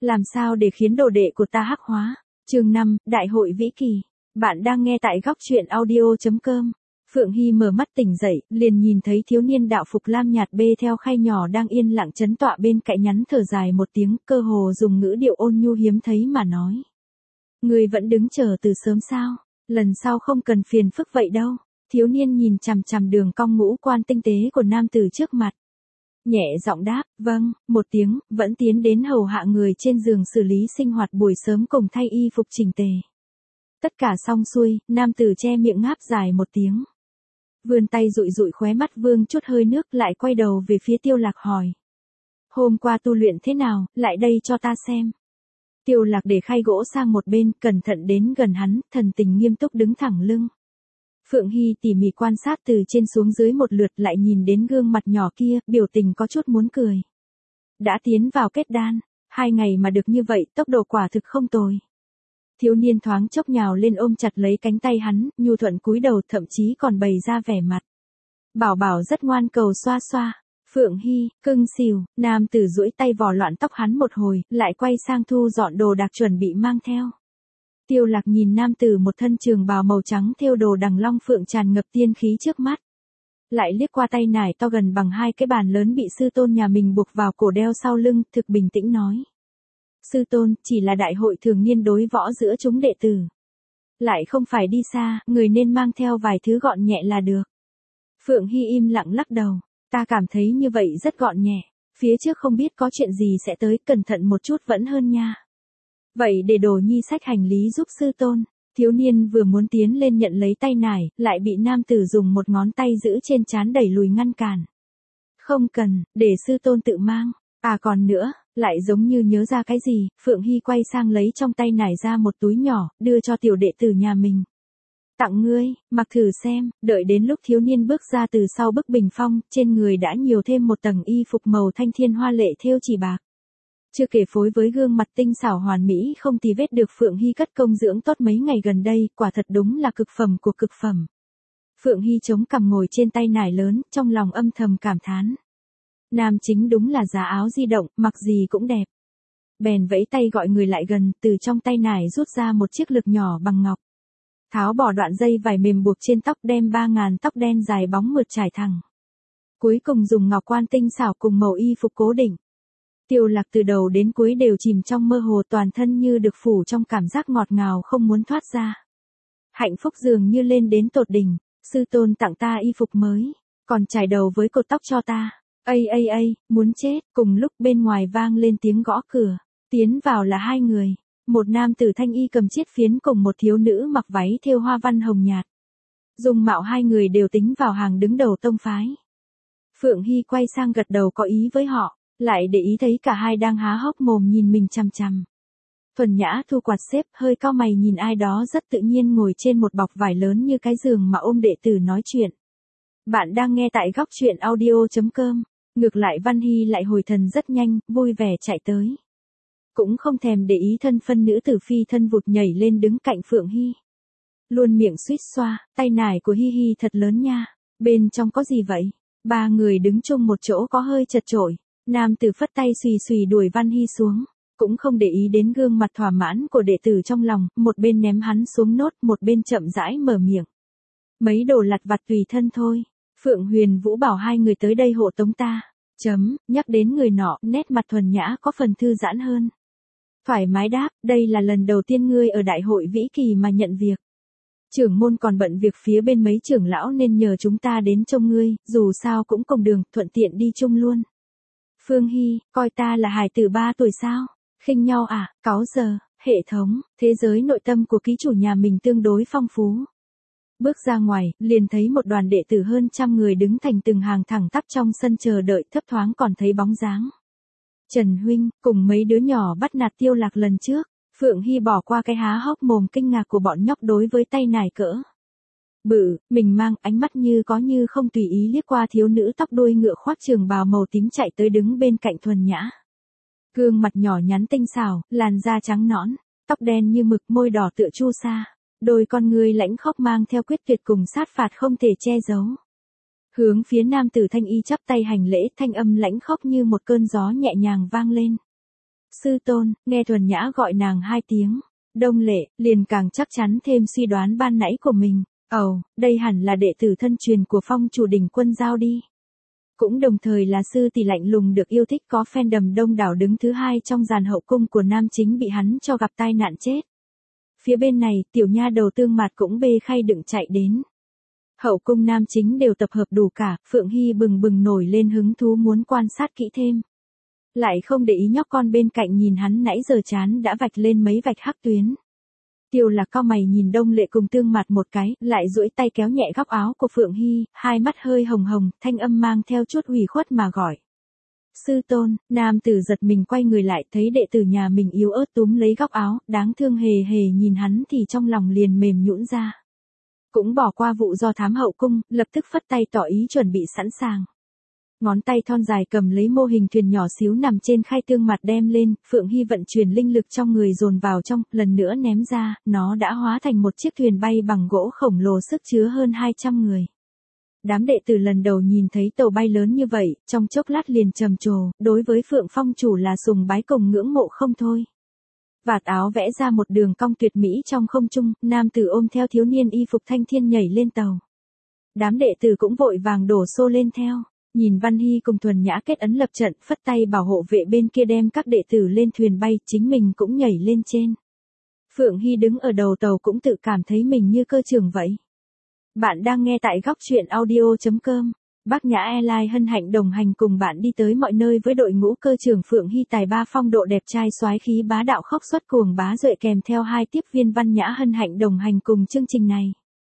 Làm sao để khiến đồ đệ của ta hắc hóa? Chương 5, Đại hội vĩ kỳ. Bạn đang nghe tại góc truyện audio.com. Phượng Hy mở mắt tỉnh dậy, liền nhìn thấy thiếu niên đạo phục lam nhạt bê theo khay nhỏ đang yên lặng chấn tọa bên cạnh, nhắn thở dài một tiếng, cơ hồ dùng ngữ điệu ôn nhu hiếm thấy mà nói. Ngươi vẫn đứng chờ từ sớm sao? Lần sau không cần phiền phức vậy đâu. Thiếu niên nhìn chằm chằm đường cong ngũ quan tinh tế của nam tử trước mặt. Nhẹ giọng đáp, vâng, một tiếng, vẫn tiến đến hầu hạ người trên giường xử lý sinh hoạt buổi sớm cùng thay y phục chỉnh tề. Tất cả xong xuôi, nam tử che miệng ngáp dài một tiếng. Vươn tay dụi dụi khóe mắt vương chút hơi nước, lại quay đầu về phía Tiêu Lạc hỏi. Hôm qua tu luyện thế nào, lại đây cho ta xem. Tiêu Lạc để khay gỗ sang một bên, cẩn thận đến gần hắn, thần tình nghiêm túc đứng thẳng lưng. Phượng Hy tỉ mỉ quan sát từ trên xuống dưới một lượt, lại nhìn đến gương mặt nhỏ kia, biểu tình có chút muốn cười. Đã tiến vào kết đan, 2 ngày mà được như vậy, tốc độ quả thực không tồi. Thiếu niên thoáng chốc nhào lên ôm chặt lấy cánh tay hắn, nhu thuận cúi đầu, thậm chí còn bày ra vẻ mặt. Bảo bảo rất ngoan, cầu xoa xoa. Phượng Hy, cưng xìu, nam tử duỗi tay vò loạn tóc hắn một hồi, lại quay sang thu dọn đồ đạc chuẩn bị mang theo. Tiêu Lạc nhìn nam tử một thân trường bào màu trắng thêu đồ đằng long phượng tràn ngập tiên khí trước mắt. Lại liếc qua tay nải to gần bằng 2 cái bàn lớn bị sư tôn nhà mình buộc vào cổ đeo sau lưng, thực bình tĩnh nói. Sư tôn, chỉ là đại hội thường niên đối võ giữa chúng đệ tử. Lại không phải đi xa, người nên mang theo vài thứ gọn nhẹ là được. Phượng Hy im lặng lắc đầu, ta cảm thấy như vậy rất gọn nhẹ, phía trước không biết có chuyện gì sẽ tới, cẩn thận một chút vẫn hơn nha. Vậy để đồ nhi xách hành lý giúp sư tôn. Thiếu niên vừa muốn tiến lên nhận lấy tay nải, lại bị nam tử dùng một ngón tay giữ trên trán đẩy lùi ngăn cản. Không cần, để sư tôn tự mang. À còn nữa, lại giống như nhớ ra cái gì, Phượng Hy quay sang lấy trong tay nải ra một túi nhỏ, đưa cho tiểu đệ tử nhà mình. Tặng ngươi, mặc thử xem. Đợi đến lúc thiếu niên bước ra từ sau bức bình phong, trên người đã nhiều thêm một tầng y phục màu thanh thiên hoa lệ thêu chỉ bạc. Chưa kể phối với gương mặt tinh xảo hoàn mỹ không tì vết được Phượng Hy cất công dưỡng tốt mấy ngày gần đây, quả thật đúng là cực phẩm của cực phẩm. Phượng Hy chống cằm ngồi trên tay nải lớn, trong lòng âm thầm cảm thán. Nam chính đúng là giá áo di động, mặc gì cũng đẹp. Bèn vẫy tay gọi người lại gần, từ trong tay nải rút ra một chiếc lược nhỏ bằng ngọc. Tháo bỏ đoạn dây vải mềm buộc trên tóc, đem 3.000 tóc đen dài bóng mượt trải thẳng. Cuối cùng dùng ngọc quan tinh xảo cùng màu y phục cố định. Tiêu Lạc từ đầu đến cuối đều chìm trong mơ hồ, toàn thân như được phủ trong cảm giác ngọt ngào không muốn thoát ra. Hạnh phúc dường như lên đến tột đỉnh, sư tôn tặng ta y phục mới, còn trải đầu với cột tóc cho ta. Ây, muốn chết. Cùng lúc bên ngoài vang lên tiếng gõ cửa, tiến vào là 2 người, một nam tử thanh y cầm chiết phiến cùng một thiếu nữ mặc váy thêu hoa văn hồng nhạt. Dung mạo 2 người đều tính vào hàng đứng đầu tông phái. Phượng Hy quay sang gật đầu có ý với họ, lại để ý thấy cả hai đang há hốc mồm nhìn mình chằm chằm. Thuần Nhã thu quạt xếp, hơi cau mày nhìn ai đó rất tự nhiên ngồi trên một bọc vải lớn như cái giường mà ôm đệ tử nói chuyện. Bạn đang nghe tại góc truyện audio.com. Ngược lại Văn Hy lại hồi thần rất nhanh, vui vẻ chạy tới. Cũng không thèm để ý thân phân nữ tử phi thân vụt nhảy lên đứng cạnh Phượng Hy. Luôn miệng suýt xoa, tay nải của Hy Hy thật lớn nha, bên trong có gì vậy? 3 người đứng chung một chỗ có hơi chật chội. Nam tử phất tay xùy xùy đuổi Văn Hy xuống, cũng không để ý đến gương mặt thỏa mãn của đệ tử trong lòng, một bên ném hắn xuống nốt, một bên chậm rãi mở miệng. Mấy đồ lặt vặt tùy thân thôi, Phượng Huyền Vũ bảo 2 người tới đây hộ tống ta. Nhắc đến người nọ, nét mặt Thuần Nhã có phần thư giãn hơn. Thoải mái đáp, đây là lần đầu tiên ngươi ở đại hội vĩ kỳ mà nhận việc. Trưởng môn còn bận việc phía bên mấy trưởng lão nên nhờ chúng ta đến trông ngươi, dù sao cũng cùng đường, thuận tiện đi chung luôn. Phương Hy, coi ta là hài tử 3 tuổi sao? Khinh nhau à? Cáo giờ, hệ thống, thế giới nội tâm của ký chủ nhà mình tương đối phong phú. Bước ra ngoài, liền thấy một đoàn đệ tử hơn 100 người đứng thành từng hàng thẳng tắp trong sân chờ đợi, thấp thoáng còn thấy bóng dáng. Trần huynh, cùng mấy đứa nhỏ bắt nạt Tiêu Lạc lần trước. Phượng Hy bỏ qua cái há hốc mồm kinh ngạc của bọn nhóc đối với tay nải cỡ bự, mình mang, ánh mắt như có như không tùy ý liếc qua thiếu nữ tóc đuôi ngựa khoác trường bào màu tím chạy tới đứng bên cạnh Thuần Nhã. Gương mặt nhỏ nhắn tinh xảo, làn da trắng nõn, tóc đen như mực, môi đỏ tựa chu sa, đôi con ngươi lãnh khốc mang theo quyết tuyệt cùng sát phạt không thể che giấu. Hướng phía nam tử thanh y chắp tay hành lễ, thanh âm lãnh khốc như một cơn gió nhẹ nhàng vang lên. Sư tôn, nghe Thuần Nhã gọi nàng 2 tiếng. Đông Lệ, liền càng chắc chắn thêm suy đoán ban nãy của mình. Đây hẳn là đệ tử thân truyền của Phong chủ Đình Quân Giao đi. Cũng đồng thời là sư tỷ lạnh lùng được yêu thích có fandom đông đảo đứng thứ 2 trong dàn hậu cung của nam chính bị hắn cho gặp tai nạn chết. Phía bên này, tiểu nha đầu Tương Mạt cũng bê khay đựng chạy đến. Hậu cung nam chính đều tập hợp đủ cả, Phượng Hy bừng bừng nổi lên hứng thú muốn quan sát kỹ thêm. Lại không để ý nhóc con bên cạnh nhìn hắn nãy giờ chán đã vạch lên mấy vạch hắc tuyến. Tiêu Lạc cau mày nhìn Đông Lệ cùng Tương Mạt một cái, lại duỗi tay kéo nhẹ góc áo của Phượng Hy, hai mắt hơi hồng hồng, thanh âm mang theo chút ủy khuất mà gọi. Sư tôn, nam tử giật mình quay người lại thấy đệ tử nhà mình yếu ớt túm lấy góc áo, đáng thương hề hề nhìn hắn thì trong lòng liền mềm nhũn ra. Cũng bỏ qua vụ do thám hậu cung, lập tức phất tay tỏ ý chuẩn bị sẵn sàng. Ngón tay thon dài cầm lấy mô hình thuyền nhỏ xíu nằm trên khay Tương Mạt đem lên, Phượng Hy vận chuyển linh lực trong người dồn vào trong, lần nữa ném ra, nó đã hóa thành một chiếc thuyền bay bằng gỗ khổng lồ sức chứa hơn 200 người. Đám đệ tử lần đầu nhìn thấy tàu bay lớn như vậy, trong chốc lát liền trầm trồ, đối với Phượng Phong chủ là sùng bái cùng ngưỡng mộ không thôi. Vạt áo vẽ ra một đường cong tuyệt mỹ trong không trung, nam tử ôm theo thiếu niên y phục thanh thiên nhảy lên tàu. Đám đệ tử cũng vội vàng đổ xô lên theo. Nhìn Văn Hy cùng Thuần Nhã kết ấn lập trận, phất tay bảo hộ vệ bên kia đem các đệ tử lên thuyền bay, chính mình cũng nhảy lên trên. Phượng Hy đứng ở đầu tàu cũng tự cảm thấy mình như cơ trưởng vậy. Bạn đang nghe tại góc truyện audio.com. Bác Nhã Airlines hân hạnh đồng hành cùng bạn đi tới mọi nơi với đội ngũ cơ trưởng Phượng Hy tài ba phong độ đẹp trai soái khí bá đạo khốc xuất cuồng bá duệ kèm theo 2 tiếp viên Văn Nhã hân hạnh đồng hành cùng chương trình này.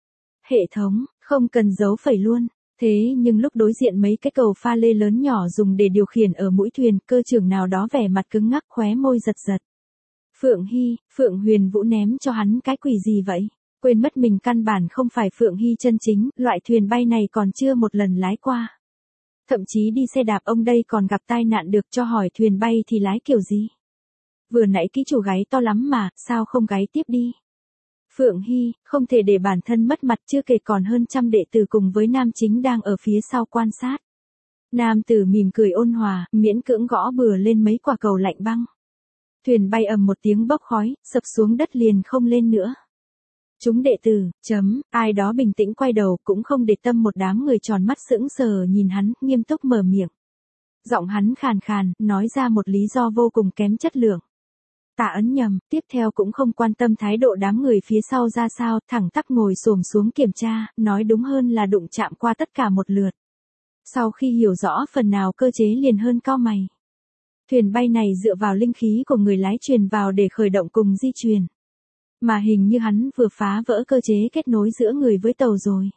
Hệ thống, không cần dấu phẩy luôn. Thế nhưng lúc đối diện mấy cái cầu pha lê lớn nhỏ dùng để điều khiển ở mũi thuyền, cơ trưởng nào đó vẻ mặt cứng ngắc khóe môi giật giật. Phượng Hy, Phượng Huyền Vũ ném cho hắn cái quỷ gì vậy? Quên mất mình căn bản không phải Phượng Hy chân chính, loại thuyền bay này còn chưa một lần lái qua. Thậm chí đi xe đạp ông đây còn gặp tai nạn được cho hỏi thuyền bay thì lái kiểu gì? Vừa nãy ký chủ gáy to lắm mà, sao không gáy tiếp đi? Phượng Hy, không thể để bản thân mất mặt chưa kể còn hơn trăm đệ tử cùng với nam chính đang ở phía sau quan sát. Nam tử mỉm cười ôn hòa, miễn cưỡng gõ bừa lên mấy quả cầu lạnh băng. Thuyền bay ầm một tiếng bốc khói, sập xuống đất liền không lên nữa. Chúng đệ tử, ai đó bình tĩnh quay đầu cũng không để tâm một đám người tròn mắt sững sờ nhìn hắn, nghiêm túc mở miệng. Giọng hắn khàn khàn, nói ra một lý do vô cùng kém chất lượng. Tạ ấn nhầm, tiếp theo cũng không quan tâm thái độ đám người phía sau ra sao, thẳng tắp ngồi xổm xuống kiểm tra, nói đúng hơn là đụng chạm qua tất cả một lượt. Sau khi hiểu rõ phần nào cơ chế liền hơn cau mày. Thuyền bay này dựa vào linh khí của người lái truyền vào để khởi động cùng di chuyển. Mà hình như hắn vừa phá vỡ cơ chế kết nối giữa người với tàu rồi.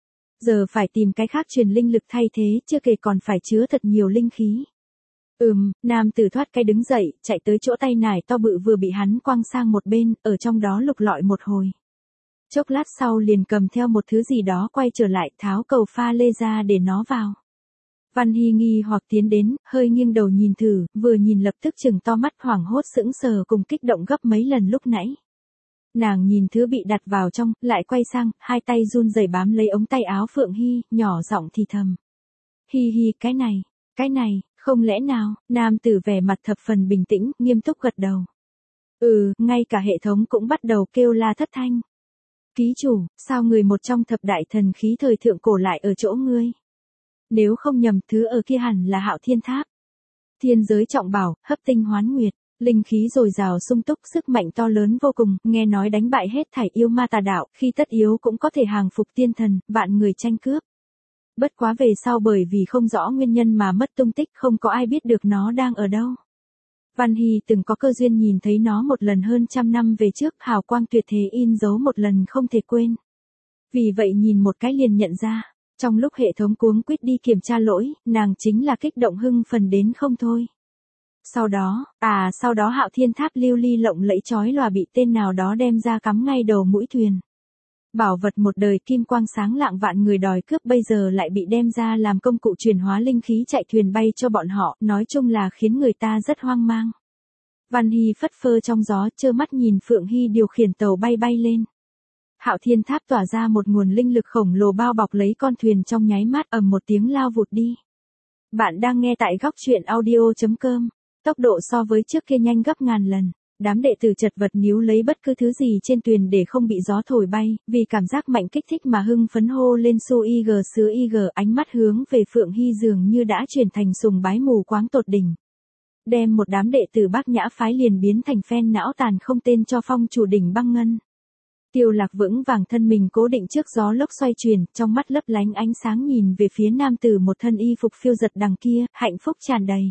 Giờ phải tìm cái khác truyền linh lực thay thế, chưa kể còn phải chứa thật nhiều linh khí. Nam tử thoát cái đứng dậy, chạy tới chỗ tay nải to bự vừa bị hắn quăng sang một bên, ở trong đó lục lọi một hồi. Chốc lát sau liền cầm theo một thứ gì đó quay trở lại tháo cầu pha lê ra để nó vào. Văn Hy nghi hoặc tiến đến, hơi nghiêng đầu nhìn thử, vừa nhìn lập tức chừng to mắt hoảng hốt sững sờ cùng kích động gấp mấy lần lúc nãy. Nàng nhìn thứ bị đặt vào trong, lại quay sang, hai tay run rẩy bám lấy ống tay áo Phượng Hy, nhỏ giọng thì thầm. Hi hi, cái này, không lẽ nào, nam tử vẻ mặt thập phần bình tĩnh, nghiêm túc gật đầu. Ngay cả hệ thống cũng bắt đầu kêu la thất thanh. Ký chủ, sao người một trong thập đại thần khí thời thượng cổ lại ở chỗ ngươi? Nếu không nhầm, thứ ở kia hẳn là Hạo Thiên Tháp. Thiên giới trọng bảo, hấp tinh hoán nguyệt, linh khí dồi dào sung túc, sức mạnh to lớn vô cùng, nghe nói đánh bại hết thảy yêu ma tà đạo, khi tất yếu cũng có thể hàng phục tiên thần, vạn người tranh cướp. Bất quá về sau bởi vì không rõ nguyên nhân mà mất tung tích, không có ai biết được nó đang ở đâu. Văn Hy từng có cơ duyên nhìn thấy nó một lần hơn trăm năm về trước, hào quang tuyệt thế in dấu một lần không thể quên. Vì vậy nhìn một cái liền nhận ra, trong lúc hệ thống cuống quýt đi kiểm tra lỗi, nàng chính là kích động hưng phần đến không thôi. Sau đó Hạo Thiên Tháp lưu ly lộng lẫy chói lòa bị tên nào đó đem ra cắm ngay đầu mũi thuyền. Bảo vật một đời kim quang sáng lạng vạn người đòi cướp bây giờ lại bị đem ra làm công cụ chuyển hóa linh khí chạy thuyền bay cho bọn họ, nói chung là khiến người ta rất hoang mang. Văn Hy phất phơ trong gió, trơ mắt nhìn Phượng Hy điều khiển tàu bay lên. Hạo Thiên Tháp tỏa ra một nguồn linh lực khổng lồ bao bọc lấy con thuyền trong nháy mắt, ầm một tiếng lao vụt đi. Bạn đang nghe tại góc truyện audio.com. Tốc độ so với trước kia nhanh gấp ngàn lần. Đám đệ tử chật vật níu lấy bất cứ thứ gì trên thuyền để không bị gió thổi bay, vì cảm giác mạnh kích thích mà hưng phấn hô lên su ig sứ ig, ánh mắt hướng về Phượng Hy dường như đã chuyển thành sùng bái mù quáng tột đỉnh. Đem một đám đệ tử Bát Nhã phái liền biến thành phen não tàn không tên cho phong chủ đỉnh băng ngân. Tiêu Lạc vững vàng thân mình cố định trước gió lốc xoay chuyển, trong mắt lấp lánh ánh sáng nhìn về phía nam tử một thân y phục phiêu giật đằng kia, hạnh phúc tràn đầy.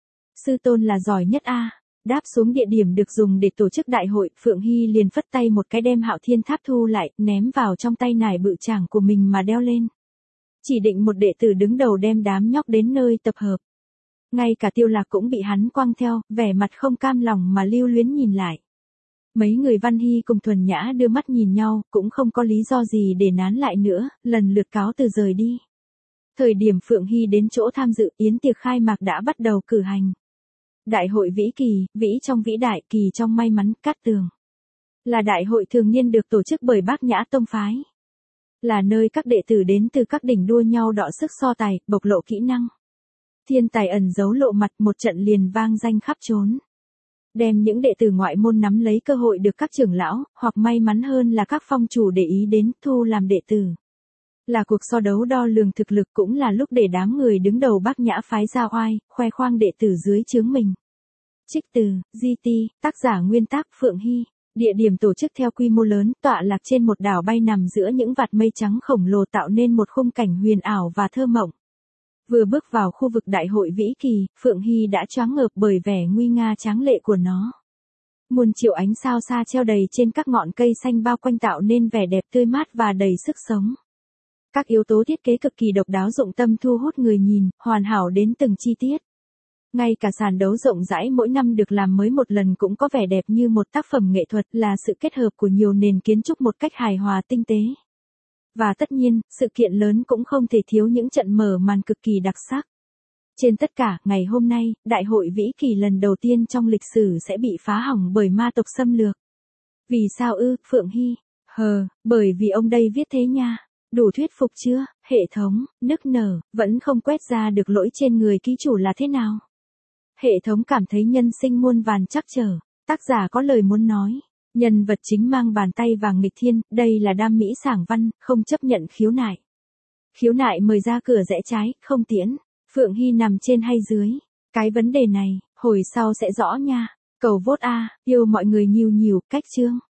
Sư tôn là giỏi nhất a. Đáp xuống địa điểm được dùng để tổ chức đại hội, Phượng Hy liền phất tay một cái đem Hạo Thiên Tháp thu lại, ném vào trong tay nải bự chảng của mình mà đeo lên. Chỉ định một đệ tử đứng đầu đem đám nhóc đến nơi tập hợp. Ngay cả Tiêu Lạc cũng bị hắn quăng theo, vẻ mặt không cam lòng mà lưu luyến nhìn lại. Mấy người Văn Hy cùng Thuần Nhã đưa mắt nhìn nhau, cũng không có lý do gì để nán lại nữa, lần lượt cáo từ rời đi. Thời điểm Phượng Hy đến chỗ tham dự, yến tiệc khai mạc đã bắt đầu cử hành. Đại hội vĩ kỳ, vĩ trong vĩ đại, kỳ trong may mắn, cát tường. Là đại hội thường niên được tổ chức bởi Bát Nhã Tông Phái. Là nơi các đệ tử đến từ các đỉnh đua nhau đọ sức so tài, bộc lộ kỹ năng. Thiên tài ẩn giấu lộ mặt, một trận liền vang danh khắp trốn. Đem những đệ tử ngoại môn nắm lấy cơ hội được các trưởng lão, hoặc may mắn hơn là các phong chủ để ý đến, thu làm đệ tử. Là cuộc so đấu đo lường thực lực, cũng là lúc để đám người đứng đầu Bát Nhã phái ra oai, khoe khoang đệ tử dưới trướng mình. Trích từ, GT, tác giả nguyên tác Phượng Hy. Địa điểm tổ chức theo quy mô lớn, tọa lạc trên một đảo bay nằm giữa những vạt mây trắng khổng lồ tạo nên một khung cảnh huyền ảo và thơ mộng. Vừa bước vào khu vực đại hội vĩ kỳ, Phượng Hy đã choáng ngợp bởi vẻ nguy nga tráng lệ của nó. Muôn triệu ánh sao xa treo đầy trên các ngọn cây xanh bao quanh tạo nên vẻ đẹp tươi mát và đầy sức sống. Các yếu tố thiết kế cực kỳ độc đáo dụng tâm thu hút người nhìn, hoàn hảo đến từng chi tiết. Ngay cả sàn đấu rộng rãi mỗi năm được làm mới một lần cũng có vẻ đẹp như một tác phẩm nghệ thuật, là sự kết hợp của nhiều nền kiến trúc một cách hài hòa tinh tế. Và tất nhiên, sự kiện lớn cũng không thể thiếu những trận mở màn cực kỳ đặc sắc. Trên tất cả, ngày hôm nay, đại hội vĩ kỳ lần đầu tiên trong lịch sử sẽ bị phá hỏng bởi ma tộc xâm lược. Vì sao ư, Phượng Hy? Bởi vì ông đây viết thế nha. Đủ thuyết phục chưa? Hệ thống, nức nở, vẫn không quét ra được lỗi trên người ký chủ là thế nào? Hệ thống cảm thấy nhân sinh muôn vàn trắc trở. Tác giả có lời muốn nói. Nhân vật chính mang bàn tay vàng nghịch thiên, đây là Đam Mỹ Sảng Văn, không chấp nhận khiếu nại. Khiếu nại mời ra cửa rẽ trái, không tiễn. Phượng Hy nằm trên hay dưới? Cái vấn đề này, hồi sau sẽ rõ nha. Cầu vote A, yêu mọi người nhiều nhiều, cách chương.